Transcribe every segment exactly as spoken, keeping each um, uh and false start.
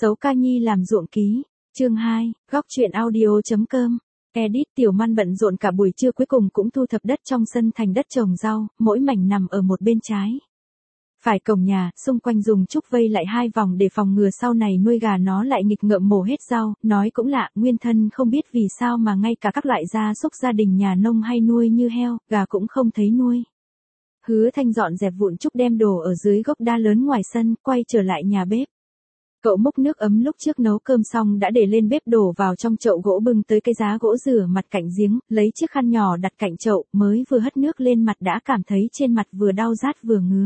Xấu ca nhi làm ruộng ký. Chương hai, góc truyện audio.com. Edit Tiểu Man bận rộn cả buổi trưa cuối cùng cũng thu thập đất trong sân thành đất trồng rau, mỗi mảnh nằm ở một bên trái. Phải cổng nhà, xung quanh dùng trúc vây lại hai vòng để phòng ngừa sau này nuôi gà nó lại nghịch ngợm mổ hết rau, nói cũng lạ, nguyên thân không biết vì sao mà ngay cả các loại gia súc gia đình nhà nông hay nuôi như heo, gà cũng không thấy nuôi. Hứa Thanh dọn dẹp vụn trúc đem đồ ở dưới gốc đa lớn ngoài sân, quay trở lại nhà bếp. Cậu múc nước ấm lúc trước nấu cơm xong đã để lên bếp đổ vào trong chậu gỗ bưng tới cái giá gỗ rửa mặt cạnh giếng, lấy chiếc khăn nhỏ đặt cạnh chậu, mới vừa hất nước lên mặt đã cảm thấy trên mặt vừa đau rát vừa ngứa.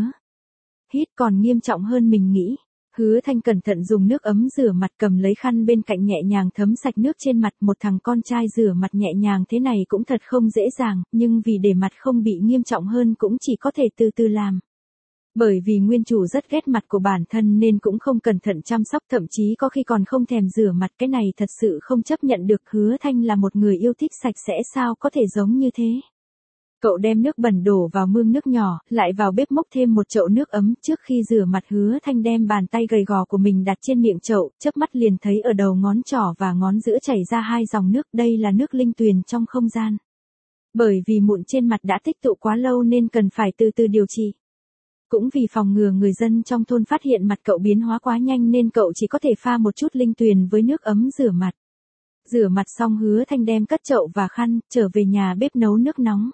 Hít còn nghiêm trọng hơn mình nghĩ. Hứa Thanh cẩn thận dùng nước ấm rửa mặt, cầm lấy khăn bên cạnh nhẹ nhàng thấm sạch nước trên mặt. Một thằng con trai rửa mặt nhẹ nhàng thế này cũng thật không dễ dàng, nhưng vì để mặt không bị nghiêm trọng hơn cũng chỉ có thể từ từ làm. Bởi vì nguyên chủ rất ghét mặt của bản thân nên cũng không cẩn thận chăm sóc, thậm chí có khi còn không thèm rửa mặt, cái này thật sự không chấp nhận được. Hứa Thanh là một người yêu thích sạch sẽ sao có thể giống như thế. Cậu đem nước bẩn đổ vào mương nước nhỏ, lại vào bếp múc thêm một chậu nước ấm. Trước khi rửa mặt Hứa Thanh đem bàn tay gầy gò của mình đặt trên miệng chậu, chớp mắt liền thấy ở đầu ngón trỏ và ngón giữa chảy ra hai dòng nước, đây là nước linh tuyền trong không gian. Bởi vì mụn trên mặt đã tích tụ quá lâu nên cần phải từ từ điều trị. Cũng vì phòng ngừa người dân trong thôn phát hiện mặt cậu biến hóa quá nhanh nên cậu chỉ có thể pha một chút linh tuyền với nước ấm rửa mặt. Rửa mặt xong Hứa Thanh đem cất chậu và khăn, trở về nhà bếp nấu nước nóng.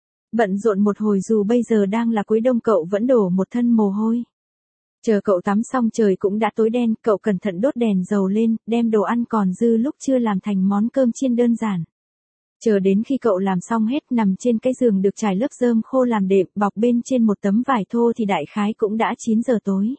Bận rộn một hồi dù bây giờ đang là cuối đông cậu vẫn đổ một thân mồ hôi. Chờ cậu tắm xong trời cũng đã tối đen, cậu cẩn thận đốt đèn dầu lên, đem đồ ăn còn dư lúc chưa làm thành món cơm chiên đơn giản. Chờ đến khi cậu làm xong hết, nằm trên cái giường được trải lớp rơm khô làm đệm, bọc bên trên một tấm vải thô thì đại khái cũng đã chín giờ tối.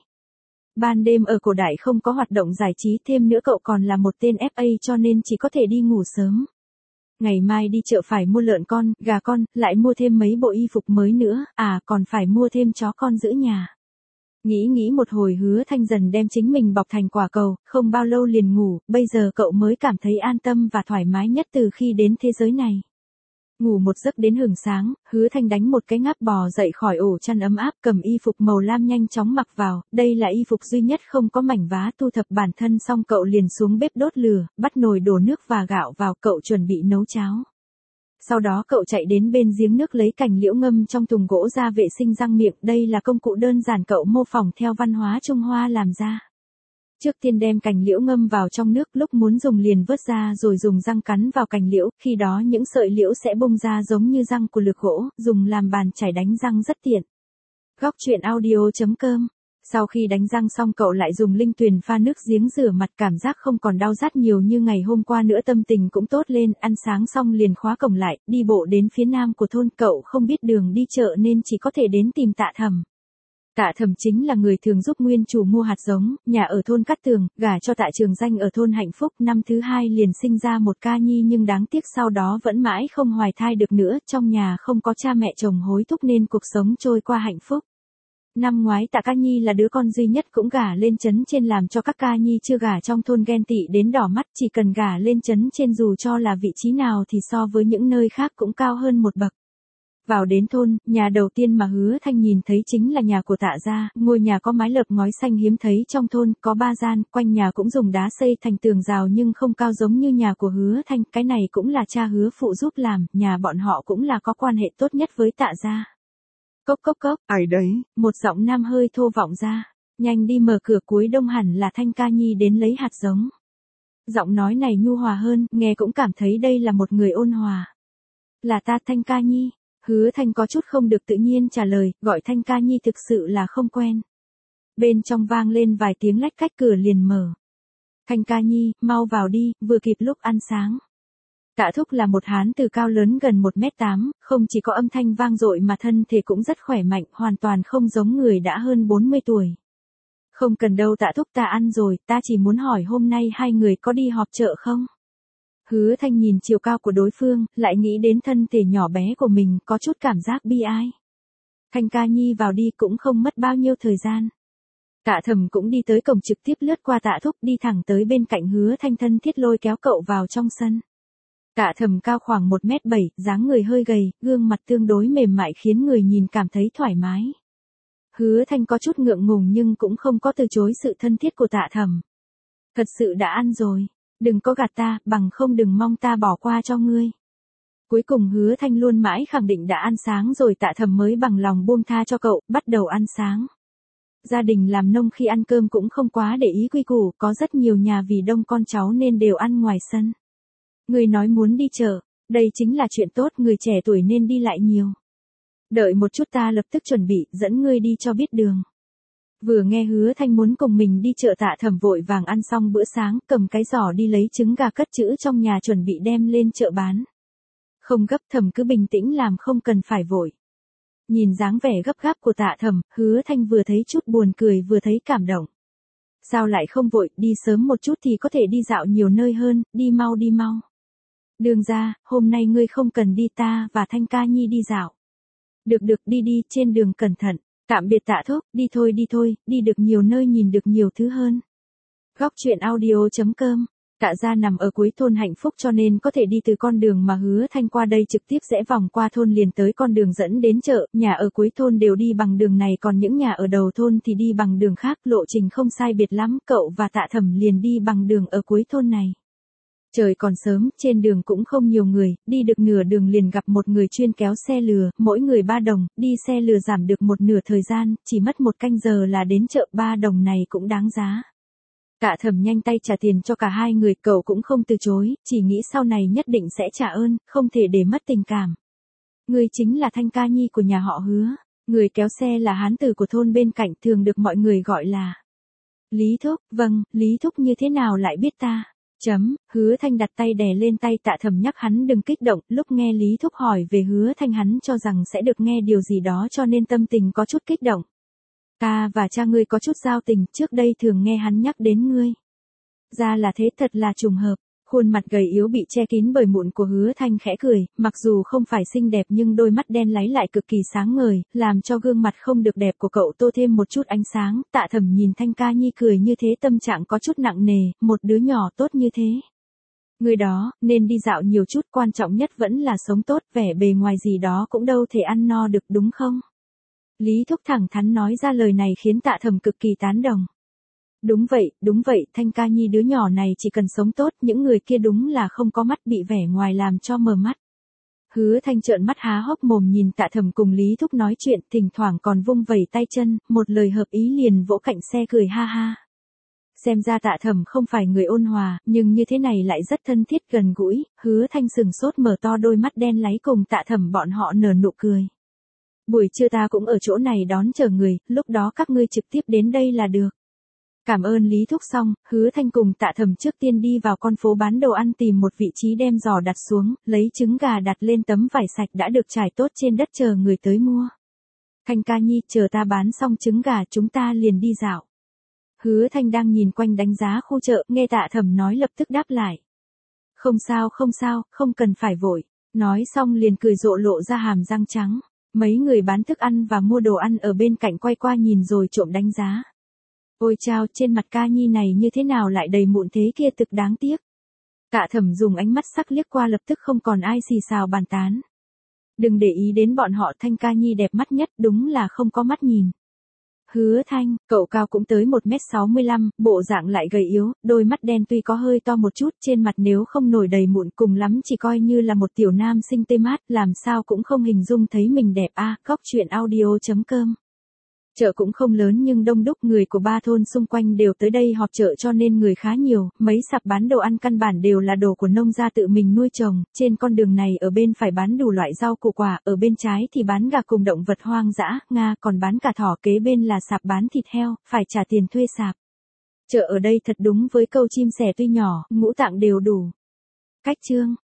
Ban đêm ở cổ đại không có hoạt động giải trí, thêm nữa cậu còn là một tên ép a cho nên chỉ có thể đi ngủ sớm. Ngày mai đi chợ phải mua lợn con, gà con, lại mua thêm mấy bộ y phục mới nữa, à còn phải mua thêm chó con giữ nhà. Nghĩ nghĩ một hồi Hứa Thanh dần đem chính mình bọc thành quả cầu, không bao lâu liền ngủ, bây giờ cậu mới cảm thấy an tâm và thoải mái nhất từ khi đến thế giới này. Ngủ một giấc đến hửng sáng, Hứa Thanh đánh một cái ngáp bò dậy khỏi ổ chăn ấm áp, cầm y phục màu lam nhanh chóng mặc vào, đây là y phục duy nhất không có mảnh vá. Thu thập bản thân xong cậu liền xuống bếp đốt lửa, bắt nồi đổ nước và gạo vào, cậu chuẩn bị nấu cháo. Sau đó cậu chạy đến bên giếng nước lấy cành liễu ngâm trong thùng gỗ ra vệ sinh răng miệng, đây là công cụ đơn giản cậu mô phỏng theo văn hóa Trung Hoa làm ra. Trước tiên đem cành liễu ngâm vào trong nước, lúc muốn dùng liền vớt ra rồi dùng răng cắn vào cành liễu, khi đó những sợi liễu sẽ bung ra giống như răng của lược gỗ, dùng làm bàn chải đánh răng rất tiện. Góc truyện audio.com. Sau khi đánh răng xong cậu lại dùng linh tuyền pha nước giếng rửa mặt, cảm giác không còn đau rát nhiều như ngày hôm qua nữa, tâm tình cũng tốt lên. Ăn sáng xong liền khóa cổng lại, đi bộ đến phía nam của thôn. Cậu không biết đường đi chợ nên chỉ có thể đến tìm Tạ Thẩm. Tạ Thẩm chính là người thường giúp nguyên chủ mua hạt giống, nhà ở thôn Cát Tường, gả cho Tạ Trường Danh ở thôn Hạnh Phúc. Năm thứ hai liền sinh ra một ca nhi nhưng đáng tiếc sau đó vẫn mãi không hoài thai được nữa, trong nhà không có cha mẹ chồng hối thúc nên cuộc sống trôi qua hạnh phúc. Năm ngoái Tạ Ca Nhi là đứa con duy nhất cũng gả lên trấn trên, làm cho các ca nhi chưa gả trong thôn ghen tị đến đỏ mắt, chỉ cần gả lên trấn trên dù cho là vị trí nào thì so với những nơi khác cũng cao hơn một bậc. Vào đến thôn, nhà đầu tiên mà Hứa Thanh nhìn thấy chính là nhà của Tạ gia, ngôi nhà có mái lợp ngói xanh hiếm thấy trong thôn, có ba gian, quanh nhà cũng dùng đá xây thành tường rào nhưng không cao giống như nhà của Hứa Thanh, cái này cũng là cha Hứa phụ giúp làm, nhà bọn họ cũng là có quan hệ tốt nhất với Tạ gia. Cốc cốc cốc, ai đấy, một giọng nam hơi thô vọng ra, nhanh đi mở cửa, cuối đông hẳn là Thanh ca nhi đến lấy hạt giống. Giọng nói này nhu hòa hơn, nghe cũng cảm thấy đây là một người ôn hòa. Là ta Thanh ca nhi. Hứa Thanh có chút không được tự nhiên trả lời, gọi Thanh ca nhi thực sự là không quen. Bên trong vang lên vài tiếng lách cách, cửa liền mở. Thanh ca nhi, mau vào đi, vừa kịp lúc ăn sáng. Tạ Thúc là một hán từ cao lớn gần một mét tám, không chỉ có âm thanh vang dội mà thân thể cũng rất khỏe mạnh, hoàn toàn không giống người đã hơn bốn mươi tuổi. Không cần đâu Tạ Thúc, ta ăn rồi, ta chỉ muốn hỏi hôm nay hai người có đi họp chợ không? Hứa Thanh nhìn chiều cao của đối phương, lại nghĩ đến thân thể nhỏ bé của mình, có chút cảm giác bi ai. Thanh ca nhi vào đi, cũng không mất bao nhiêu thời gian. Tạ Thẩm cũng đi tới cổng, trực tiếp lướt qua Tạ Thúc đi thẳng tới bên cạnh Hứa Thanh, thân thiết lôi kéo cậu vào trong sân. Tạ Thẩm cao khoảng một mét bảy, dáng người hơi gầy, gương mặt tương đối mềm mại khiến người nhìn cảm thấy thoải mái. Hứa Thanh có chút ngượng ngùng nhưng cũng không có từ chối sự thân thiết của Tạ Thẩm. Thật sự đã ăn rồi. Đừng có gạt ta, bằng không đừng mong ta bỏ qua cho ngươi. Cuối cùng Hứa Thanh luôn mãi khẳng định đã ăn sáng rồi Tạ Thầm mới bằng lòng buông tha cho cậu, bắt đầu ăn sáng. Gia đình làm nông khi ăn cơm cũng không quá để ý quy củ, có rất nhiều nhà vì đông con cháu nên đều ăn ngoài sân. Người nói muốn đi chợ, đây chính là chuyện tốt, người trẻ tuổi nên đi lại nhiều. Đợi một chút ta lập tức chuẩn bị, dẫn ngươi đi cho biết đường. Vừa nghe Hứa Thanh muốn cùng mình đi chợ Tạ Thầm vội vàng ăn xong bữa sáng, cầm cái giỏ đi lấy trứng gà cất trữ trong nhà chuẩn bị đem lên chợ bán. Không gấp, Thầm cứ bình tĩnh làm, không cần phải vội. Nhìn dáng vẻ gấp gáp của Tạ Thầm, Hứa Thanh vừa thấy chút buồn cười vừa thấy cảm động. Sao lại không vội, đi sớm một chút thì có thể đi dạo nhiều nơi hơn, đi mau đi mau. Đường ra, hôm nay ngươi không cần đi, ta và Thanh Ca Nhi đi dạo. Được được, đi đi, trên đường cẩn thận. Tạm biệt Tạ Thúc, đi thôi đi thôi, đi được nhiều nơi nhìn được nhiều thứ hơn. Góc truyện audio chấm com. Tạ gia nằm ở cuối thôn Hạnh Phúc cho nên có thể đi từ con đường mà Hứa Thanh qua đây trực tiếp rẽ vòng qua thôn liền tới con đường dẫn đến chợ, nhà ở cuối thôn đều đi bằng đường này còn những nhà ở đầu thôn thì đi bằng đường khác, lộ trình không sai biệt lắm, cậu và Tạ Thầm liền đi bằng đường ở cuối thôn này. Trời còn sớm, trên đường cũng không nhiều người, đi được nửa đường liền gặp một người chuyên kéo xe lừa, mỗi người ba đồng, đi xe lừa giảm được một nửa thời gian, chỉ mất một canh giờ là đến chợ, ba đồng này cũng đáng giá. Tạ Thầm nhanh tay trả tiền cho cả hai người, cậu cũng không từ chối, chỉ nghĩ sau này nhất định sẽ trả ơn, không thể để mất tình cảm. Người chính là Thanh Ca Nhi của nhà họ Hứa, người kéo xe là hán tử của thôn bên cạnh, thường được mọi người gọi là Lý Thúc. Vâng, Lý Thúc như thế nào lại biết ta? Chấm, Hứa Thanh đặt tay đè lên tay Tạ Thầm nhắc hắn đừng kích động, lúc nghe Lý Thúc hỏi về Hứa Thanh hắn cho rằng sẽ được nghe điều gì đó cho nên tâm tình có chút kích động. Ta và cha ngươi có chút giao tình, trước đây thường nghe hắn nhắc đến ngươi. Ra là thế, thật là trùng hợp. Khuôn mặt gầy yếu bị che kín bởi mụn của Hứa Thanh khẽ cười, mặc dù không phải xinh đẹp nhưng đôi mắt đen láy lại cực kỳ sáng ngời, làm cho gương mặt không được đẹp của cậu tô thêm một chút ánh sáng. Tạ Thầm nhìn Thanh Ca Nhi cười như thế tâm trạng có chút nặng nề, một đứa nhỏ tốt như thế. Người đó, nên đi dạo nhiều chút, quan trọng nhất vẫn là sống tốt, vẻ bề ngoài gì đó cũng đâu thể ăn no được đúng không? Lý Thúc thẳng thắn nói ra lời này khiến Tạ Thầm cực kỳ tán đồng. Đúng vậy, đúng vậy, Thanh Ca Nhi đứa nhỏ này chỉ cần sống tốt, những người kia đúng là không có mắt, bị vẻ ngoài làm cho mờ mắt. Hứa Thanh trợn mắt há hốc mồm nhìn Tạ Thầm cùng Lý Thúc nói chuyện, thỉnh thoảng còn vung vẩy tay chân, một lời hợp ý liền vỗ cạnh xe cười ha ha. Xem ra Tạ Thầm không phải người ôn hòa, nhưng như thế này lại rất thân thiết gần gũi. Hứa Thanh sừng sốt mở to đôi mắt đen láy cùng Tạ Thầm bọn họ nở nụ cười. Buổi trưa ta cũng ở chỗ này đón chờ người, lúc đó các ngươi trực tiếp đến đây là được. Cảm ơn Lý Thúc xong, Hứa Thanh cùng Tạ Thầm trước tiên đi vào con phố bán đồ ăn tìm một vị trí đem giò đặt xuống, lấy trứng gà đặt lên tấm vải sạch đã được trải tốt trên đất chờ người tới mua. Thanh Ca Nhi, chờ ta bán xong trứng gà chúng ta liền đi dạo. Hứa Thanh đang nhìn quanh đánh giá khu chợ, nghe Tạ Thầm nói lập tức đáp lại. Không sao không sao, không cần phải vội. Nói xong liền cười rộ lộ ra hàm răng trắng. Mấy người bán thức ăn và mua đồ ăn ở bên cạnh quay qua nhìn rồi trộm đánh giá. Ôi chao, trên mặt Ca Nhi này như thế nào lại đầy mụn thế kia, thực đáng tiếc. Tạ Thầm dùng ánh mắt sắc liếc qua lập tức không còn ai xì xào bàn tán. Đừng để ý đến bọn họ, Thanh Ca Nhi đẹp mắt nhất, đúng là không có mắt nhìn. Hứa Thanh, cậu cao cũng tới một mét sáu mươi lăm, bộ dạng lại gầy yếu, đôi mắt đen tuy có hơi to một chút, trên mặt nếu không nổi đầy mụn cùng lắm chỉ coi như là một tiểu nam sinh tê mát, làm sao cũng không hình dung thấy mình đẹp a. À, góc truyện audio chấm com. Chợ cũng không lớn nhưng đông đúc, người của ba thôn xung quanh đều tới đây họp chợ cho nên người khá nhiều, mấy sạp bán đồ ăn căn bản đều là đồ của nông gia tự mình nuôi trồng, trên con đường này ở bên phải bán đủ loại rau củ quả, ở bên trái thì bán gà cùng động vật hoang dã, Nga còn bán cả thỏ, kế bên là sạp bán thịt heo, phải trả tiền thuê sạp. Chợ ở đây thật đúng với câu chim sẻ tuy nhỏ, ngũ tạng đều đủ. Cách chương